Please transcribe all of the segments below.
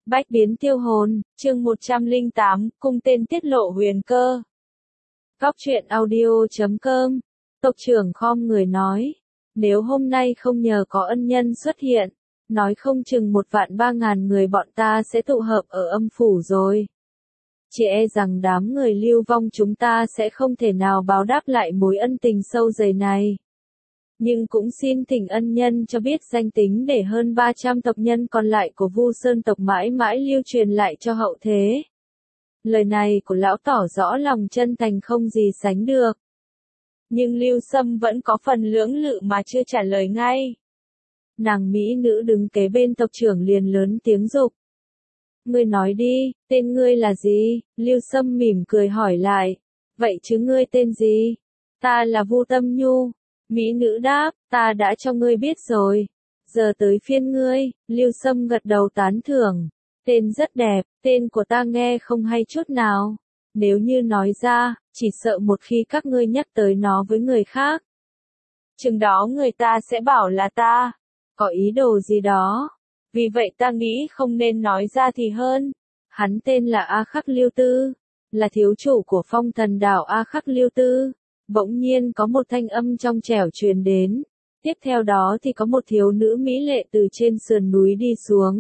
Bách biến tiêu hồn, chương 108, cung tên tiết lộ huyền cơ. Góc truyện audio.com. Tộc trưởng khom người nói, nếu hôm nay không nhờ có ân nhân xuất hiện, nói không chừng 1.300.000 người bọn ta sẽ tụ hợp ở âm phủ rồi. Chỉ e rằng đám người lưu vong chúng ta sẽ không thể nào báo đáp lại mối ân tình sâu dày này. Nhưng cũng xin thỉnh ân nhân cho biết danh tính để hơn 300 tộc nhân còn lại của Vu Sơn tộc mãi mãi lưu truyền lại cho hậu thế. Lời này của lão tỏ rõ lòng chân thành không gì sánh được. Nhưng Lưu Sâm vẫn có phần lưỡng lự mà chưa trả lời ngay. Nàng mỹ nữ đứng kế bên tộc trưởng liền lớn tiếng dục. Ngươi nói đi, tên ngươi là gì? Lưu Sâm mỉm cười hỏi lại. Vậy chứ ngươi tên gì? Ta là Vu Tâm Nhu. Mỹ nữ đáp, ta đã cho ngươi biết rồi. Giờ tới phiên ngươi, Lưu Sâm gật đầu tán thưởng. Tên rất đẹp, tên của ta nghe không hay chút nào. Nếu như nói ra, chỉ sợ một khi các ngươi nhắc tới nó với người khác. Chừng đó người ta sẽ bảo là ta có ý đồ gì đó. Vì vậy ta nghĩ không nên nói ra thì hơn. Hắn tên là A Khắc Lưu Tư, là thiếu chủ của Phong Thần Đảo A Khắc Lưu Tư. Bỗng nhiên có một thanh âm trong trẻo truyền đến. Tiếp theo đó thì có một thiếu nữ mỹ lệ từ trên sườn núi đi xuống.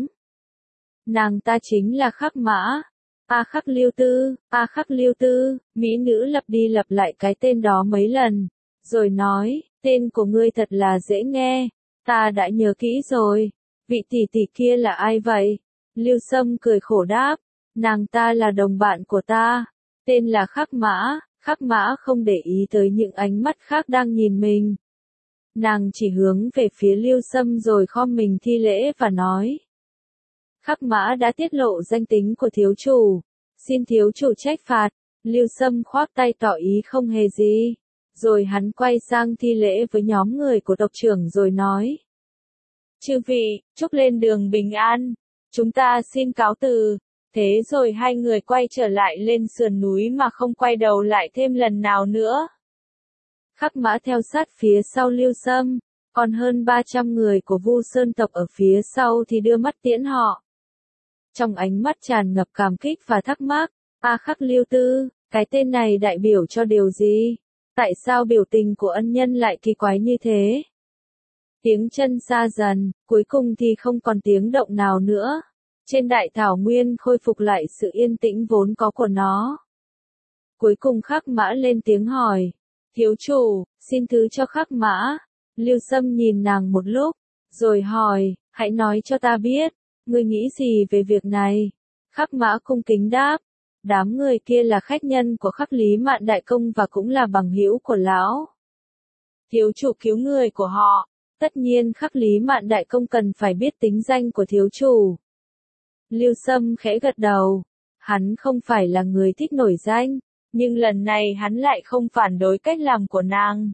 Nàng ta chính là Khắc Mã. A Khắc Lưu Tư, A Khắc Lưu Tư, mỹ nữ lặp đi lặp lại cái tên đó mấy lần. Rồi nói, tên của ngươi thật là dễ nghe. Ta đã nhớ kỹ rồi. Vị tỷ tỷ kia là ai vậy? Lưu Sâm cười khổ đáp. Nàng ta là đồng bạn của ta. Tên là Khắc Mã. Khắc Mã không để ý tới những ánh mắt khác đang nhìn mình. Nàng chỉ hướng về phía Lưu Sâm rồi khom mình thi lễ và nói. Khắc Mã đã tiết lộ danh tính của thiếu chủ. Xin thiếu chủ trách phạt. Lưu Sâm khoác tay tỏ ý không hề gì. Rồi hắn quay sang thi lễ với nhóm người của tộc trưởng rồi nói. Chư vị, chúc lên đường bình an. Chúng ta xin cáo từ. Thế rồi hai người quay trở lại lên sườn núi mà không quay đầu lại thêm lần nào nữa. Khắc Mã theo sát phía sau Lưu Sâm, còn hơn 300 người của Vu Sơn tộc ở phía sau thì đưa mắt tiễn họ. Trong ánh mắt tràn ngập cảm kích và thắc mắc, A Khắc Lưu Tư, cái tên này đại biểu cho điều gì? Tại sao biểu tình của ân nhân lại kỳ quái như thế? Tiếng chân xa dần, cuối cùng thì không còn tiếng động nào nữa. Trên đại thảo nguyên khôi phục lại sự yên tĩnh vốn có của nó. Cuối cùng Khắc Mã lên tiếng hỏi. Thiếu chủ, xin thứ cho Khắc Mã. Lưu Sâm nhìn nàng một lúc, rồi hỏi, hãy nói cho ta biết, ngươi nghĩ gì về việc này? Khắc Mã cung kính đáp. Đám người kia là khách nhân của Khắc Lý Mạn Đại Công và cũng là bằng hữu của lão. Thiếu chủ cứu người của họ. Tất nhiên Khắc Lý Mạn Đại Công cần phải biết tính danh của thiếu chủ. Lưu Sâm khẽ gật đầu. Hắn không phải là người thích nổi danh, nhưng lần này hắn lại không phản đối cách làm của nàng.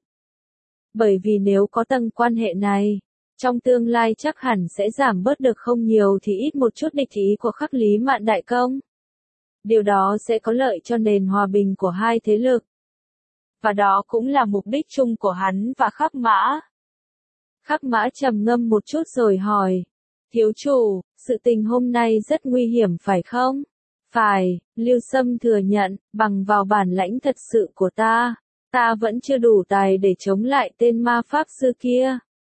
Bởi vì nếu có tầng quan hệ này, trong tương lai chắc hẳn sẽ giảm bớt được không nhiều thì ít một chút địch ý của Khắc Lý Mạn Đại Công. Điều đó sẽ có lợi cho nền hòa bình của hai thế lực. Và đó cũng là mục đích chung của hắn và Khắc Mã. Khắc Mã trầm ngâm một chút rồi hỏi. Thiếu chủ, sự tình hôm nay rất nguy hiểm phải không? Phải, Lưu Sâm thừa nhận, bằng vào bản lãnh thật sự của ta vẫn chưa đủ tài để chống lại tên ma pháp sư kia.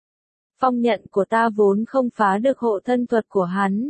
Phong nhận của ta vốn không phá được hộ thân thuật của hắn.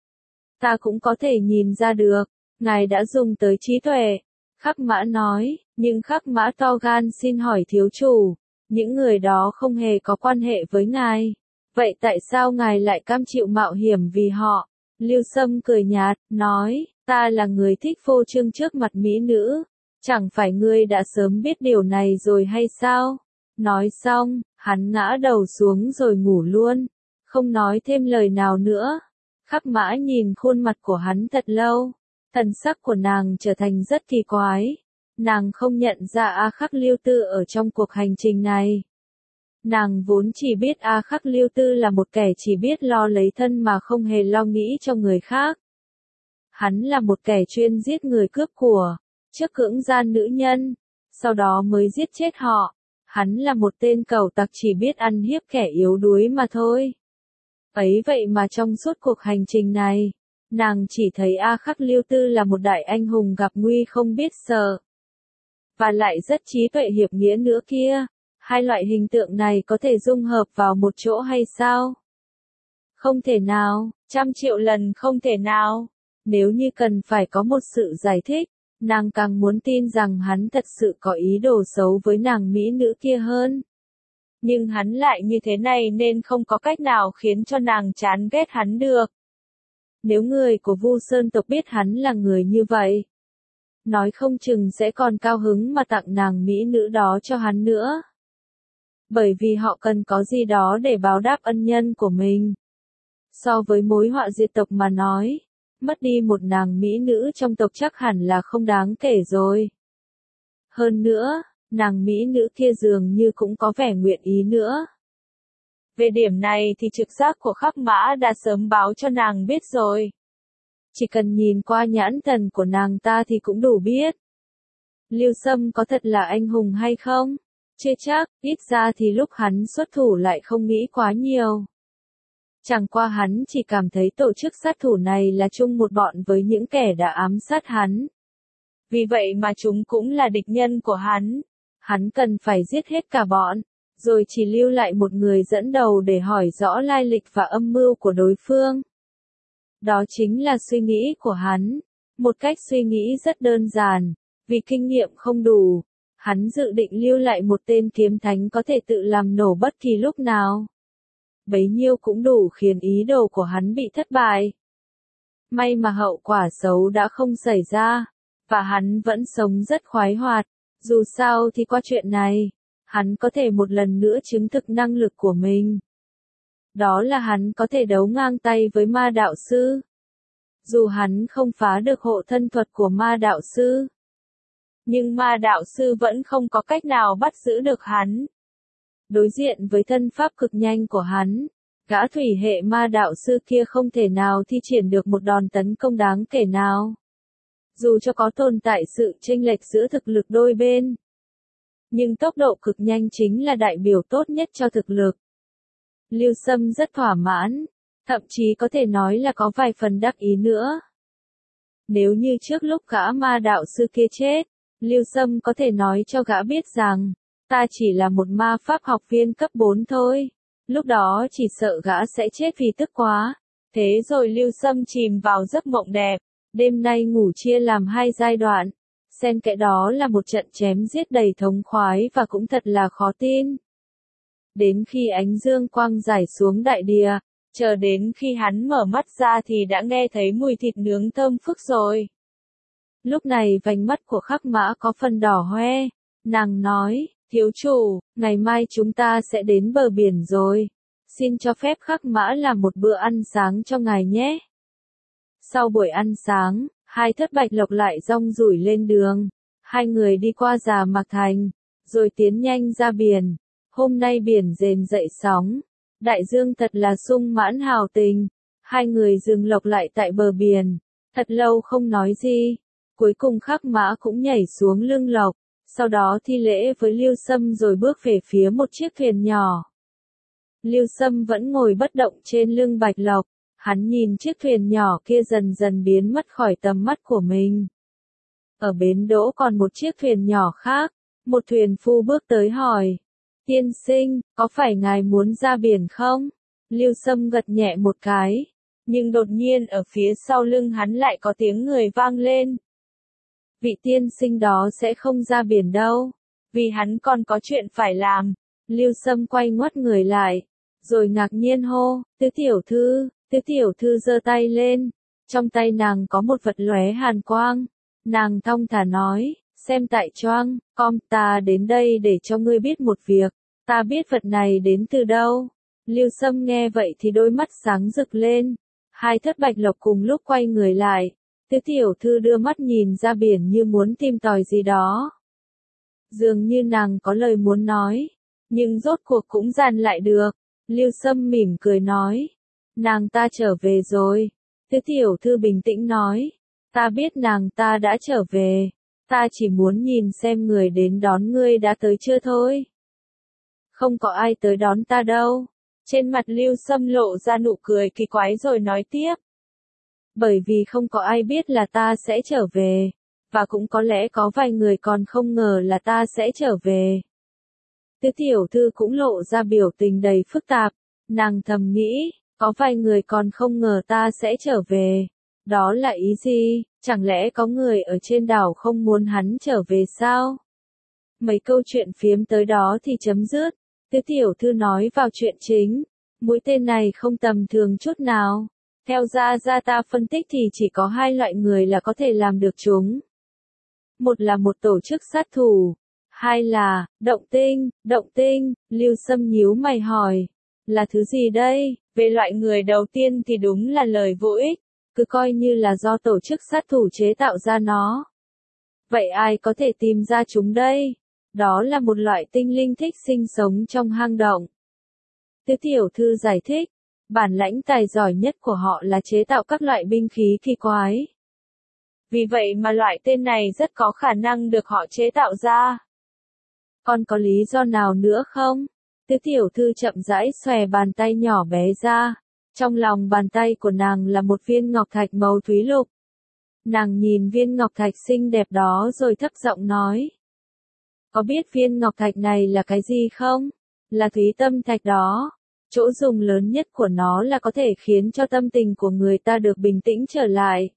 Ta cũng có thể nhìn ra được, ngài đã dùng tới trí tuệ. Khắc Mã nói, nhưng Khắc Mã to gan xin hỏi thiếu chủ, những người đó không hề có quan hệ với ngài. Vậy tại sao ngài lại cam chịu mạo hiểm vì họ? Lưu Sâm cười nhạt, nói, ta là người thích phô trương trước mặt mỹ nữ. Chẳng phải ngươi đã sớm biết điều này rồi hay sao? Nói xong, hắn ngã đầu xuống rồi ngủ luôn. Không nói thêm lời nào nữa. Khắc Mã nhìn khuôn mặt của hắn thật lâu. Thần sắc của nàng trở thành rất kỳ quái. Nàng không nhận ra A Khắc Lưu Tư ở trong cuộc hành trình này. Nàng vốn chỉ biết A Khắc Lưu Tư là một kẻ chỉ biết lo lấy thân mà không hề lo nghĩ cho người khác. Hắn là một kẻ chuyên giết người cướp của, trước cưỡng gian nữ nhân, sau đó mới giết chết họ. Hắn là một tên cẩu tặc chỉ biết ăn hiếp kẻ yếu đuối mà thôi. Ấy vậy mà trong suốt cuộc hành trình này, Nàng chỉ thấy A Khắc Lưu Tư là một đại anh hùng gặp nguy không biết sợ. Và lại rất trí tuệ hiệp nghĩa nữa kia. Hai loại hình tượng này có thể dung hợp vào một chỗ hay sao? Không thể nào, 100.000.000 lần không thể nào. Nếu như cần phải có một sự giải thích, nàng càng muốn tin rằng hắn thật sự có ý đồ xấu với nàng mỹ nữ kia hơn. Nhưng hắn lại như thế này nên không có cách nào khiến cho nàng chán ghét hắn được. Nếu người của Vu Sơn tộc biết hắn là người như vậy, nói không chừng sẽ còn cao hứng mà tặng nàng mỹ nữ đó cho hắn nữa. Bởi vì họ cần có gì đó để báo đáp ân nhân của mình. So với mối họa diệt tộc mà nói, mất đi một nàng mỹ nữ trong tộc chắc hẳn là không đáng kể rồi. Hơn nữa, nàng mỹ nữ kia dường như cũng có vẻ nguyện ý nữa. Về điểm này thì trực giác của Khắc Mã đã sớm báo cho nàng biết rồi. Chỉ cần nhìn qua nhãn thần của nàng ta thì cũng đủ biết. Lưu Sâm có thật là anh hùng hay không? Chưa chắc, ít ra thì lúc hắn xuất thủ lại không nghĩ quá nhiều. Chẳng qua hắn chỉ cảm thấy tổ chức sát thủ này là chung một bọn với những kẻ đã ám sát hắn. Vì vậy mà chúng cũng là địch nhân của hắn. Hắn cần phải giết hết cả bọn, rồi chỉ lưu lại một người dẫn đầu để hỏi rõ lai lịch và âm mưu của đối phương. Đó chính là suy nghĩ của hắn. Một cách suy nghĩ rất đơn giản, vì kinh nghiệm không đủ. Hắn dự định lưu lại một tên kiếm thánh có thể tự làm nổ bất kỳ lúc nào. Bấy nhiêu cũng đủ khiến ý đồ của hắn bị thất bại. May mà hậu quả xấu đã không xảy ra, và hắn vẫn sống rất khoái hoạt. Dù sao thì qua chuyện này, hắn có thể một lần nữa chứng thực năng lực của mình. Đó là hắn có thể đấu ngang tay với ma đạo sư. Dù hắn không phá được hộ thân thuật của ma đạo sư, nhưng ma đạo sư vẫn không có cách nào bắt giữ được hắn. Đối diện với thân pháp cực nhanh của hắn, gã thủy hệ ma đạo sư kia không thể nào thi triển được một đòn tấn công đáng kể nào. Dù cho có tồn tại sự chênh lệch giữa thực lực đôi bên, nhưng tốc độ cực nhanh chính là đại biểu tốt nhất cho thực lực. Lưu Sâm rất thỏa mãn, thậm chí có thể nói là có vài phần đắc ý nữa. Nếu như trước lúc gã ma đạo sư kia chết, Lưu Sâm có thể nói cho gã biết rằng, ta chỉ là một ma pháp học viên cấp 4 thôi. Lúc đó chỉ sợ gã sẽ chết vì tức quá. Thế rồi Lưu Sâm chìm vào giấc mộng đẹp. Đêm nay ngủ chia làm 2 giai đoạn. Xen kẽ đó là một trận chém giết đầy thống khoái và cũng thật là khó tin. Đến khi ánh dương quang rải xuống đại địa, chờ đến khi hắn mở mắt ra thì đã nghe thấy mùi thịt nướng thơm phức rồi. Lúc này vành mắt của Khắc Mã có phần đỏ hoe. Nàng nói, thiếu chủ, ngày mai chúng ta sẽ đến bờ biển rồi. Xin cho phép Khắc Mã làm một bữa ăn sáng cho ngài nhé. Sau buổi ăn sáng, hai thất bạch lộc lại rong ruổi lên đường. Hai người đi qua Già Mạc Thành, rồi tiến nhanh ra biển. Hôm nay biển rền dậy sóng. Đại dương thật là sung mãn hào tình. Hai người dừng lộc lại tại bờ biển. Thật lâu không nói gì. Cuối cùng Khắc Mã cũng nhảy xuống lưng lộc. Sau đó thi lễ với Lưu Sâm rồi bước về phía một chiếc thuyền nhỏ. Lưu Sâm vẫn ngồi bất động trên lưng bạch lộc. Hắn nhìn chiếc thuyền nhỏ kia dần dần biến mất khỏi tầm mắt của mình. Ở bến đỗ còn một chiếc thuyền nhỏ khác. Một thuyền phu bước tới hỏi. Tiên sinh, có phải ngài muốn ra biển không? Lưu Sâm gật nhẹ một cái. Nhưng đột nhiên ở phía sau lưng hắn lại có tiếng người vang lên. Vị tiên sinh đó sẽ không ra biển đâu. Vì hắn còn có chuyện phải làm. Lưu Sâm quay ngoắt người lại. Rồi ngạc nhiên hô, tứ tiểu thư giơ tay lên. Trong tay nàng có một vật lóe hàn quang. Nàng thong thả nói, xem tại choang, ta đến đây để cho ngươi biết một việc. Ta biết vật này đến từ đâu. Lưu Sâm nghe vậy thì đôi mắt sáng rực lên. Hai thất bạch lộc cùng lúc quay người lại. Tứ tiểu thư đưa mắt nhìn ra biển như muốn tìm tòi gì đó. Dường như nàng có lời muốn nói. Nhưng rốt cuộc cũng dàn lại được. Lưu Sâm mỉm cười nói. Nàng ta trở về rồi. Tứ tiểu thư bình tĩnh nói. Ta biết nàng ta đã trở về. Ta chỉ muốn nhìn xem người đến đón ngươi đã tới chưa thôi. Không có ai tới đón ta đâu. Trên mặt Lưu Sâm lộ ra nụ cười kỳ quái rồi nói tiếp. Bởi vì không có ai biết là ta sẽ trở về, và cũng có lẽ có vài người còn không ngờ là ta sẽ trở về. Tứ tiểu thư cũng lộ ra biểu tình đầy phức tạp, nàng thầm nghĩ, có vài người còn không ngờ ta sẽ trở về. Đó là ý gì? Chẳng lẽ có người ở trên đảo không muốn hắn trở về sao? Mấy câu chuyện phiếm tới đó thì chấm dứt. Tứ tiểu thư nói vào chuyện chính. Mũi tên này không tầm thường chút nào. Theo Gia Gia ta phân tích thì chỉ có hai loại người là có thể làm được chúng. Một là một tổ chức sát thủ. Hai là, động tinh, Lưu Sâm nhíu mày hỏi. Là thứ gì đây? Về loại người đầu tiên thì đúng là lời vô ích. Cứ coi như là do tổ chức sát thủ chế tạo ra nó. Vậy ai có thể tìm ra chúng đây? Đó là một loại tinh linh thích sinh sống trong hang động. Tứ tiểu thư giải thích, bản lãnh tài giỏi nhất của họ là chế tạo các loại binh khí kỳ quái. Vì vậy mà loại tên này rất có khả năng được họ chế tạo ra. Còn có lý do nào nữa không? Tứ tiểu thư chậm rãi xòe bàn tay nhỏ bé ra. Trong lòng bàn tay của nàng là một viên ngọc thạch màu thúy lục. Nàng nhìn viên ngọc thạch xinh đẹp đó rồi thấp giọng nói. Có biết viên ngọc thạch này là cái gì không? Là thúy tâm thạch đó. Chỗ dùng lớn nhất của nó là có thể khiến cho tâm tình của người ta được bình tĩnh trở lại.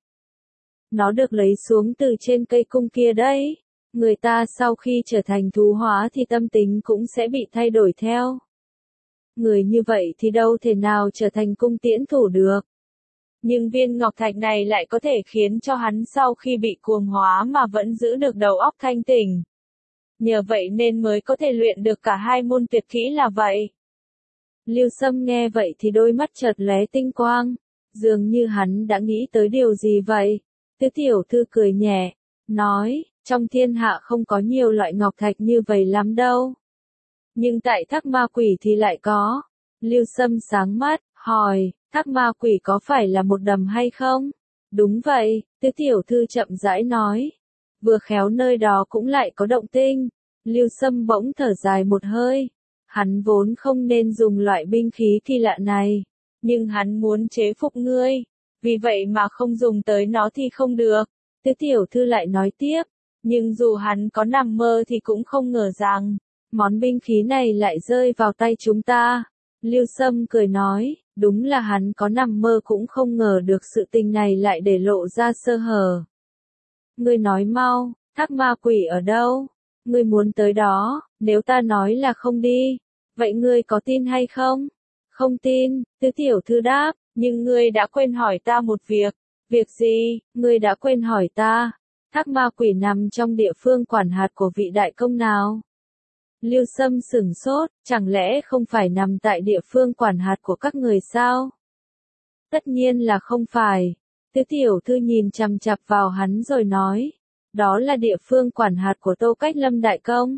Nó được lấy xuống từ trên cây cung kia đấy. Người ta sau khi trở thành thú hóa thì tâm tính cũng sẽ bị thay đổi theo. Người như vậy thì đâu thể nào trở thành cung tiễn thủ được. Nhưng viên ngọc thạch này lại có thể khiến cho hắn sau khi bị cuồng hóa mà vẫn giữ được đầu óc thanh tỉnh. Nhờ vậy nên mới có thể luyện được cả hai môn tuyệt kỹ là vậy. Lưu Sâm nghe vậy thì đôi mắt chợt lóe tinh quang. Dường như hắn đã nghĩ tới điều gì vậy. Tứ tiểu thư cười nhẹ, nói, trong thiên hạ không có nhiều loại ngọc thạch như vậy lắm đâu. Nhưng tại Thác Ma Quỷ thì lại có. Lưu Sâm sáng mắt, hỏi, Thác Ma Quỷ có phải là một đầm hay không? Đúng vậy, tứ tiểu thư chậm rãi nói. Vừa khéo nơi đó cũng lại có động tinh. Lưu Sâm bỗng thở dài một hơi. Hắn vốn không nên dùng loại binh khí kỳ lạ này. Nhưng hắn muốn chế phục ngươi. Vì vậy mà không dùng tới nó thì không được. Tứ tiểu thư lại nói tiếp. Nhưng dù hắn có nằm mơ thì cũng không ngờ rằng món binh khí này lại rơi vào tay chúng ta. Lưu Sâm cười nói, đúng là hắn có nằm mơ cũng không ngờ được sự tình này lại để lộ ra sơ hở. Ngươi nói mau, Thác Ma Quỷ ở đâu? Ngươi muốn tới đó, nếu ta nói là không đi, vậy ngươi có tin hay không? Không tin, tứ tiểu thư đáp, nhưng ngươi đã quên hỏi ta một việc. Việc gì? Ngươi đã quên hỏi ta. Thác Ma Quỷ nằm trong địa phương quản hạt của vị đại công nào? Lưu Sâm sửng sốt, chẳng lẽ không phải nằm tại địa phương quản hạt của các người sao? Tất nhiên là không phải. Tứ tiểu thư nhìn chằm chằm vào hắn rồi nói, đó là địa phương quản hạt của Tô Cách Lâm đại công.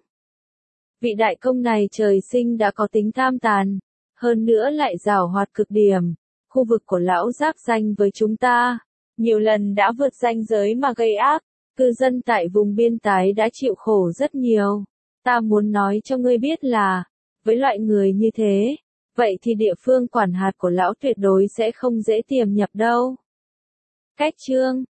Vị đại công này trời sinh đã có tính tham tàn, hơn nữa lại giàu hoạt cực điểm. Khu vực của lão giáp danh với chúng ta, nhiều lần đã vượt ranh giới mà gây ác, cư dân tại vùng biên tái đã chịu khổ rất nhiều. Ta muốn nói cho ngươi biết là, với loại người như thế, vậy thì địa phương quản hạt của lão tuyệt đối sẽ không dễ tiềm nhập đâu. Cách chương